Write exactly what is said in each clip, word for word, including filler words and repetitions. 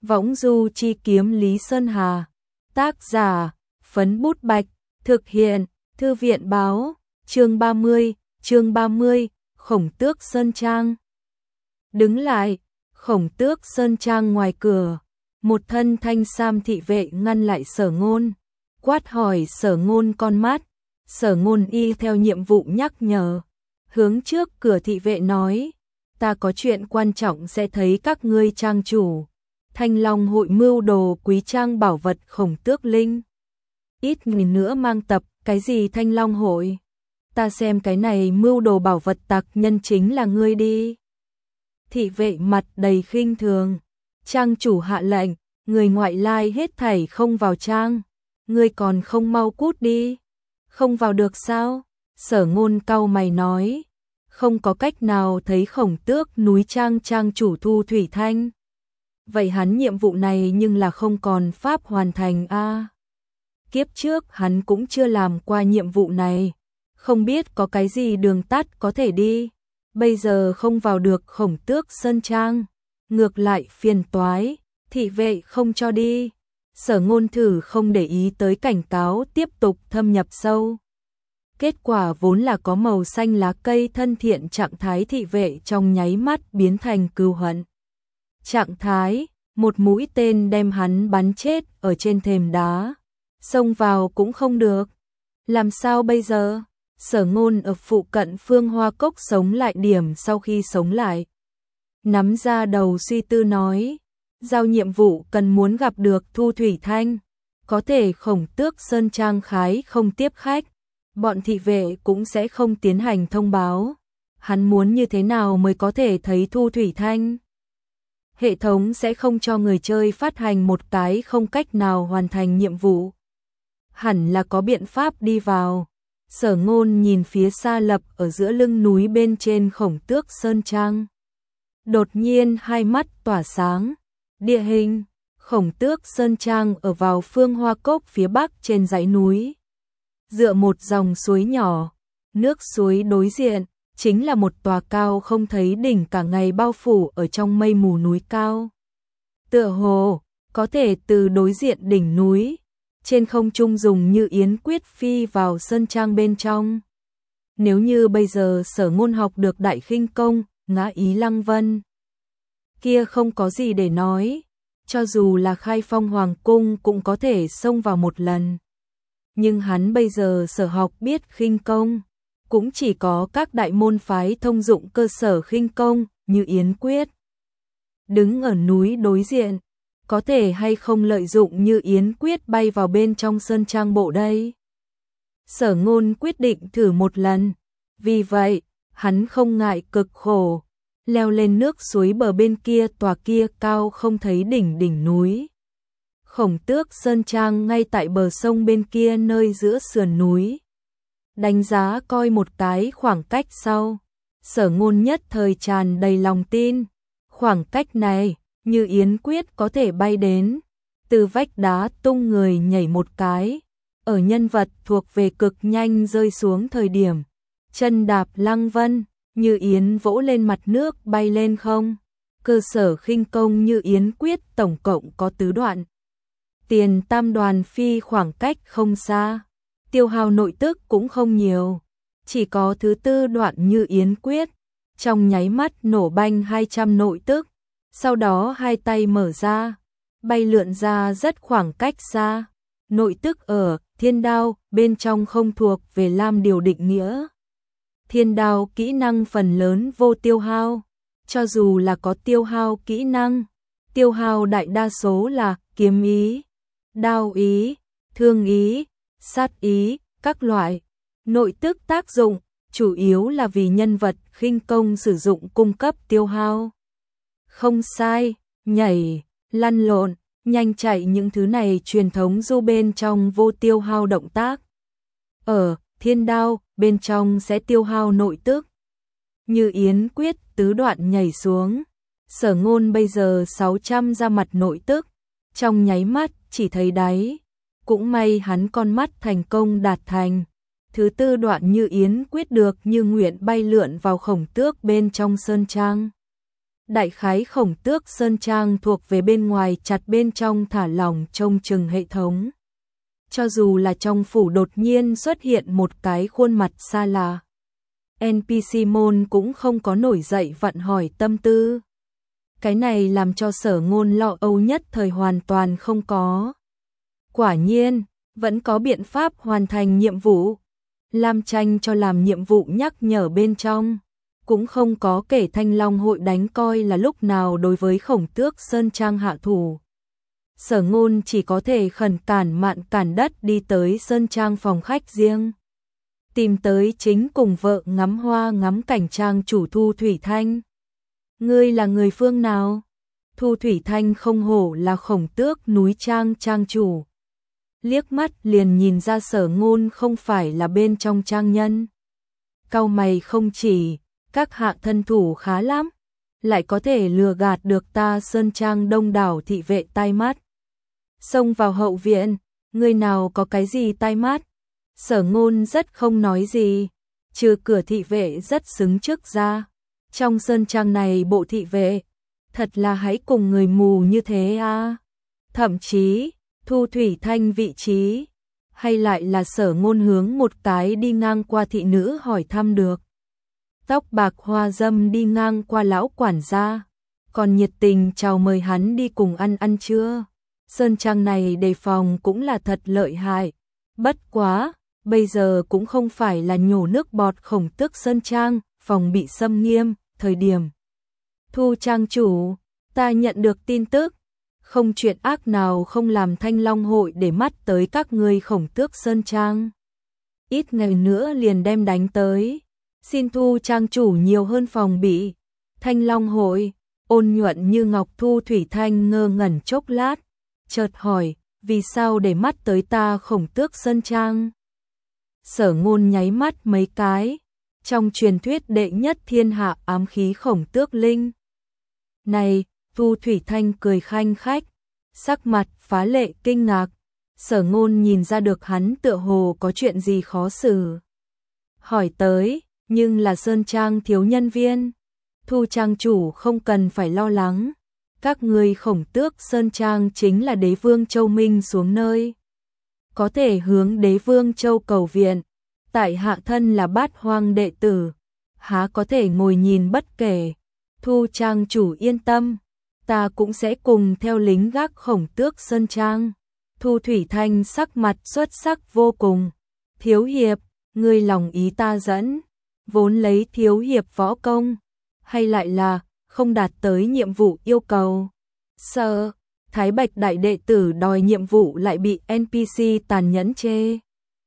Võng du chi kiếm Lý Sơn Hà. Tác giả, Phấn Bút Bạch. Thực hiện, Thư viện báo. Chương ba mươi, chương ba mươi, Khổng Tước Sơn Trang. Đứng lại, Khổng Tước Sơn Trang ngoài cửa, một thân thanh sam thị vệ ngăn lại Sở Ngôn, quát hỏi Sở Ngôn con mắt. Sở Ngôn y theo nhiệm vụ nhắc nhở, hướng trước cửa thị vệ nói, ta có chuyện quan trọng sẽ thấy các ngươi trang chủ. Thanh Long hội mưu đồ quý trang bảo vật Khổng Tước Linh. Ít ngày nữa mang tập, cái gì Thanh Long hội? Ta xem cái này mưu đồ bảo vật tặc nhân chính là ngươi đi. Thị vệ mặt đầy khinh thường. Trang chủ hạ lệnh, người ngoại lai hết thảy không vào trang. Ngươi còn không mau cút đi. Không vào được sao? Sở Ngôn cau mày nói. Không có cách nào thấy Khổng Tước núi trang trang chủ Thu Thủy Thanh. Vậy hắn nhiệm vụ này nhưng là không còn pháp hoàn thành a. À, kiếp trước hắn cũng chưa làm qua nhiệm vụ này, không biết có cái gì đường tắt có thể đi. Bây giờ không vào được Khổng Tước Sơn Trang, ngược lại phiền toái, thị vệ không cho đi. Sở Ngôn thử không để ý tới cảnh cáo, tiếp tục thâm nhập sâu. Kết quả vốn là có màu xanh lá cây thân thiện trạng thái thị vệ trong nháy mắt biến thành cừu hận. Trạng thái, một mũi tên đem hắn bắn chết ở trên thềm đá. Xông vào cũng không được. Làm sao bây giờ? Sở Ngôn ở phụ cận Phương Hoa Cốc sống lại điểm sau khi sống lại. Nắm ra đầu suy tư nói. Giao nhiệm vụ cần muốn gặp được Thu Thủy Thanh. Có thể Khổng Tước Sơn Trang khái không tiếp khách. Bọn thị vệ cũng sẽ không tiến hành thông báo. Hắn muốn như thế nào mới có thể thấy Thu Thủy Thanh? Hệ thống sẽ không cho người chơi phát hành một cái không cách nào hoàn thành nhiệm vụ. Hẳn là có biện pháp đi vào. Sở Ngôn nhìn phía xa lập ở giữa lưng núi bên trên Khổng Tước Sơn Trang. Đột nhiên hai mắt tỏa sáng. Địa hình, Khổng Tước Sơn Trang ở vào Phương Hoa Cốc phía bắc trên dãy núi. Dựa một dòng suối nhỏ, nước suối đối diện chính là một tòa cao không thấy đỉnh cả ngày bao phủ ở trong mây mù núi cao. Tựa hồ, có thể từ đối diện đỉnh núi, trên không trung dùng như yến quyết phi vào sơn trang bên trong. Nếu như bây giờ Sở Ngôn học được đại khinh công, ngã ý lăng vân, kia không có gì để nói, cho dù là khai phong hoàng cung cũng có thể xông vào một lần. Nhưng hắn bây giờ sở học biết khinh công, cũng chỉ có các đại môn phái thông dụng cơ sở khinh công như yến quyết. Đứng ở núi đối diện, có thể hay không lợi dụng như yến quyết bay vào bên trong sơn trang bộ đây? Sở Ngôn quyết định thử một lần, vì vậy, hắn không ngại cực khổ, leo lên nước suối bờ bên kia tòa kia cao không thấy đỉnh đỉnh núi. Khổng Tước Sơn Trang ngay tại bờ sông bên kia nơi giữa sườn núi. Đánh giá coi một cái khoảng cách sau, Sở Ngôn nhất thời tràn đầy lòng tin. Khoảng cách này, như yến quyết có thể bay đến, từ vách đá tung người nhảy một cái, ở nhân vật thuộc về cực nhanh rơi xuống thời điểm, chân đạp lăng vân, như yến vỗ lên mặt nước bay lên không. Cơ sở khinh công như yến quyết tổng cộng có tứ đoạn. Tiền tam đoàn phi khoảng cách không xa, tiêu hao nội tức cũng không nhiều, chỉ có thứ tư đoạn như yến quyết, trong nháy mắt nổ banh hai trăm nội tức, sau đó hai tay mở ra, bay lượn ra rất khoảng cách xa. Nội tức ở thiên đao bên trong không thuộc về Lam Điều định nghĩa. Thiên đao kỹ năng phần lớn vô tiêu hao, cho dù là có tiêu hao kỹ năng, tiêu hao đại đa số là kiếm ý, đao ý, thương ý, sát ý, các loại. Nội tức tác dụng, chủ yếu là vì nhân vật khinh công sử dụng cung cấp tiêu hao. Không sai, nhảy, lăn lộn, nhanh chạy những thứ này truyền thống du bên trong vô tiêu hao động tác. Ở thiên đao, bên trong sẽ tiêu hao nội tức. Như yến quyết tứ đoạn nhảy xuống, Sở Ngôn bây giờ sáu trăm ra mặt nội tức, trong nháy mắt chỉ thấy đáy. Cũng may hắn con mắt thành công đạt thành. Thứ tư đoạn như yến quyết được như nguyện bay lượn vào Khổng Tước bên trong sơn trang. Đại khái Khổng Tước Sơn Trang thuộc về bên ngoài chặt bên trong thả lỏng trông chừng hệ thống. Cho dù là trong phủ đột nhiên xuất hiện một cái khuôn mặt xa lạ, en pê xê môn cũng không có nổi dậy vặn hỏi tâm tư. Cái này làm cho Sở Ngôn lo âu nhất thời hoàn toàn không có. Quả nhiên, vẫn có biện pháp hoàn thành nhiệm vụ. Lam Tranh cho làm nhiệm vụ nhắc nhở bên trong, cũng không có kể Thanh Long hội đánh coi là lúc nào đối với Khổng Tước Sơn Trang hạ thủ. Sở Ngôn chỉ có thể khẩn cản mạn cản đất đi tới Sơn Trang phòng khách riêng. Tìm tới chính cùng vợ ngắm hoa ngắm cảnh trang chủ Thu Thủy Thanh. Ngươi là người phương nào? Thu Thủy Thanh không hổ là Khổng Tước núi trang trang chủ. Liếc mắt liền nhìn ra Sở Ngôn không phải là bên trong trang nhân. Cau mày không chỉ, các hạ thân thủ khá lắm, lại có thể lừa gạt được ta Sơn Trang đông đảo thị vệ tai mắt. Xông vào hậu viện, người nào có cái gì tai mắt? Sở Ngôn rất không nói gì, trừ cửa thị vệ rất xứng trước ra. Trong Sơn Trang này bộ thị vệ, thật là hãy cùng người mù như thế à. Thậm chí, Thu Thủy Thanh vị trí, hay lại là Sở Ngôn hướng một cái đi ngang qua thị nữ hỏi thăm được. Tóc bạc hoa dâm đi ngang qua lão quản gia, còn nhiệt tình chào mời hắn đi cùng ăn ăn trưa. Sơn Trang này đề phòng cũng là thật lợi hại. Bất quá, bây giờ cũng không phải là nhổ nước bọt Khổng Tước Sơn Trang, phòng bị xâm nghiêm, thời điểm. Thu trang chủ, ta nhận được tin tức, không chuyện ác nào không làm Thanh Long hội để mắt tới các ngươi Khổng Tước Sơn Trang. Ít ngày nữa liền đem đánh tới, xin Thu trang chủ nhiều hơn phòng bị. Thanh Long hội, ôn nhuận như ngọc Thu Thủy Thanh ngơ ngẩn chốc lát, chợt hỏi, vì sao để mắt tới ta Khổng Tước Sơn Trang? Sở Ngôn nháy mắt mấy cái, trong truyền thuyết đệ nhất thiên hạ ám khí Khổng Tước Linh. Này, Thu Thủy Thanh cười khanh khách, sắc mặt phá lệ kinh ngạc. Sở Ngôn nhìn ra được hắn tựa hồ có chuyện gì khó xử. Hỏi tới, nhưng là Sơn Trang thiếu nhân viên. Thu trang chủ không cần phải lo lắng. Các ngươi Khổng Tước Sơn Trang chính là Đế Vương Châu Minh xuống nơi. Có thể hướng Đế Vương Châu cầu viện. Tại hạ thân là Bát Hoang đệ tử, há có thể ngồi nhìn bất kể. Thu trang chủ yên tâm, ta cũng sẽ cùng theo lính gác Khổng Tước Sơn Trang. Thu Thủy Thanh sắc mặt xuất sắc vô cùng. Thiếu hiệp, ngươi lòng ý ta dẫn, vốn lấy thiếu hiệp võ công, hay lại là không đạt tới nhiệm vụ yêu cầu. Sợ, Thái Bạch đại đệ tử đòi nhiệm vụ lại bị en pê xê tàn nhẫn chê.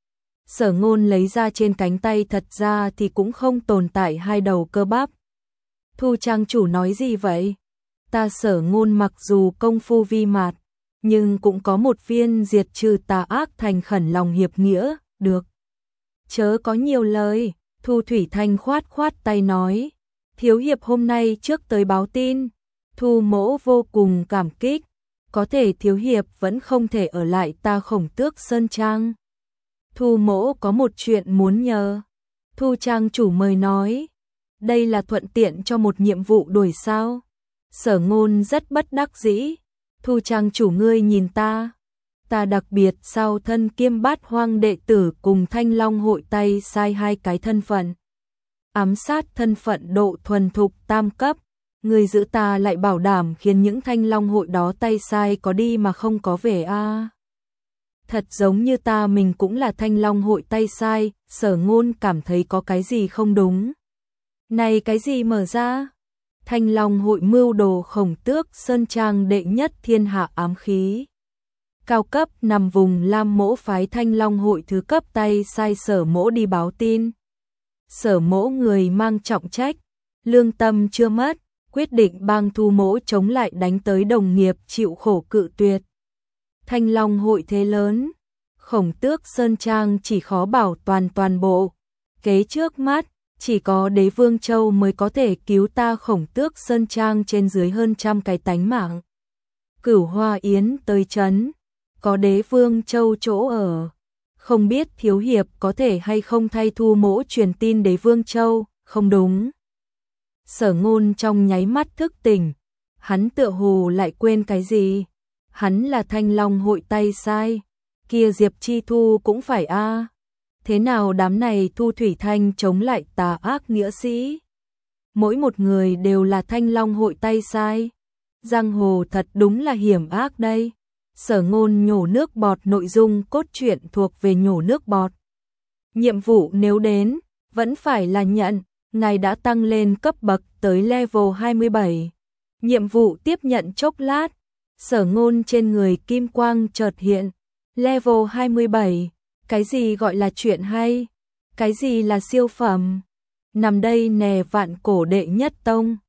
Sở Ngôn lấy ra trên cánh tay thật ra thì cũng không tồn tại hai đầu cơ bắp. Thu trang chủ nói gì vậy? Ta Sở Ngôn mặc dù công phu vi mạt, nhưng cũng có một viên diệt trừ tà ác thành khẩn lòng hiệp nghĩa, được. Chớ có nhiều lời, Thu Thủy Thanh khoát khoát tay nói. Thiếu hiệp hôm nay trước tới báo tin, Thu mỗ vô cùng cảm kích, có thể thiếu hiệp vẫn không thể ở lại ta Khổng Tước Sơn Trang. Thu mỗ có một chuyện muốn nhờ. Thu trang chủ mời nói, đây là thuận tiện cho một nhiệm vụ đuổi sao? Sở Ngôn rất bất đắc dĩ. Thu trang chủ ngươi nhìn ta, ta đặc biệt sao thân kiêm Bát Hoang đệ tử cùng Thanh Long hội tay sai hai cái thân phận. Ám sát thân phận độ thuần thục tam cấp, người giữ ta lại bảo đảm khiến những Thanh Long hội đó tay sai có đi mà không có về a. À. Thật giống như ta mình cũng là Thanh Long hội tay sai. Sở Ngôn cảm thấy có cái gì không đúng. Này cái gì mở ra? Thanh Long hội mưu đồ Khổng Tước Sơn Trang đệ nhất thiên hạ ám khí. Cao cấp nằm vùng Lam Mỗ phái Thanh Long hội thứ cấp tay sai Sở Mỗ đi báo tin. Sở Mỗ người mang trọng trách, lương tâm chưa mất, quyết định bang Thu Mỗ chống lại đánh tới đồng nghiệp chịu khổ cự tuyệt. Thanh Long hội thế lớn, Khổng Tước Sơn Trang chỉ khó bảo toàn toàn bộ. Kế trước mắt, chỉ có Đế Vương Châu mới có thể cứu ta Khổng Tước Sơn Trang trên dưới hơn trăm cái tánh mạng. Cửu Hoa Yến tới trấn, có Đế Vương Châu chỗ ở. Không biết thiếu hiệp có thể hay không thay Thu mỗ truyền tin Đế Vương Châu, không đúng. Sở Ngôn trong nháy mắt thức tỉnh, hắn tựa hồ lại quên cái gì? Hắn là Thanh Long hội tay sai, kia Diệp Chi Thu cũng phải a. Thế nào đám này Thu Thủy Thanh chống lại tà ác nghĩa sĩ? Mỗi một người đều là Thanh Long hội tay sai. Giang hồ thật đúng là hiểm ác đây. Sở Ngôn nhổ nước bọt, nội dung cốt truyện thuộc về nhổ nước bọt. Nhiệm vụ nếu đến, vẫn phải là nhận, ngài đã tăng lên cấp bậc tới level hai mươi bảy. Nhiệm vụ tiếp nhận chốc lát, Sở Ngôn trên người kim quang chợt hiện, level hai mươi bảy, cái gì gọi là chuyện hay? Cái gì là siêu phẩm? Nằm đây nè vạn cổ đệ nhất tông.